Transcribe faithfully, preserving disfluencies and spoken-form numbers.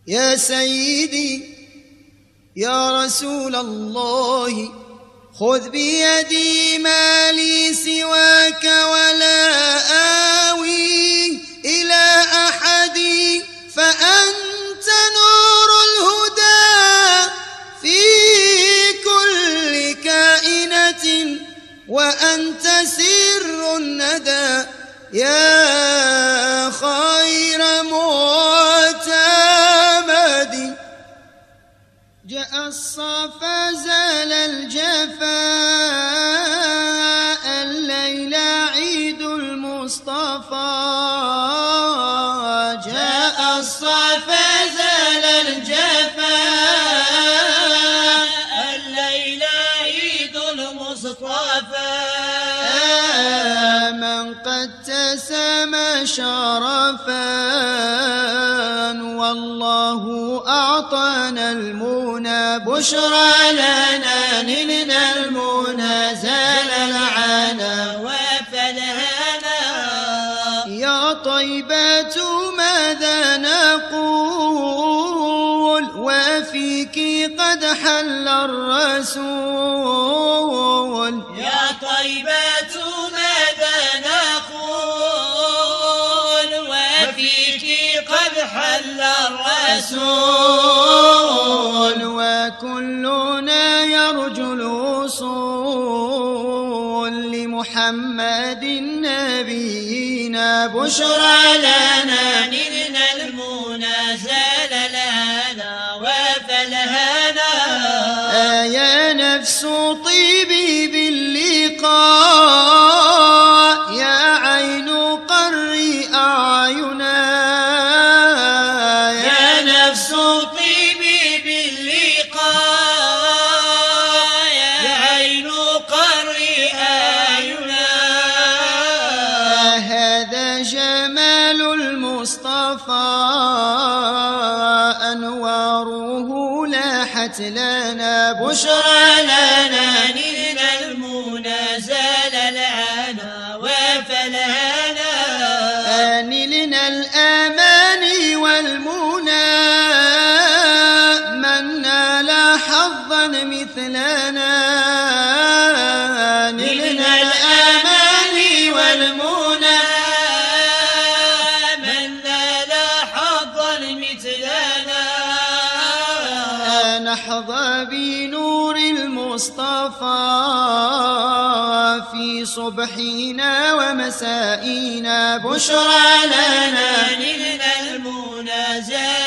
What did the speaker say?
يا سيدي يا رسول الله، خذ بيدي ما لي سواك ولا آوي إلى أحد، فأنت نور الهدى في كل كائنة، وأنت سر الندى يا خير معتمد. جاء الصفا زال الجفاء، الليلة عيد المصطفى. جاء الصفا زال الجفاء، الليلة عيد المصطفى. من قد تسامى شرفا، والله أعطانا المنى. بشرى لنا نلنا المنى، زال العنا وفلهنا. يا طيبة ماذا نقول، وفيك قد حل الرسول. يا طيبة ماذا نقول، وفيك قد حل الرسول. وكلنا يرجو الوصول لمحمد نبينا. بشرى لنا نلنا المنى، زال لنا وفلهنا. يا نفس طيبي باللقاء، يا عين قري أعينا. يا نفس طيبي باللقاء، يا عين قري أعينا. هذا جمال المصطفى، أنواره لاحت لنا. بشرى لنا نلنا المنى، زال لنا وفلهنا. نلنا الآمان والمنى، من نال حظا مثلنا. نلنا الآمان والمنى، من نال حظا مثلنا. نحظى بنور المصطفى في صبحنا ومسائنا. بشرى لنا نلنا المنى، زال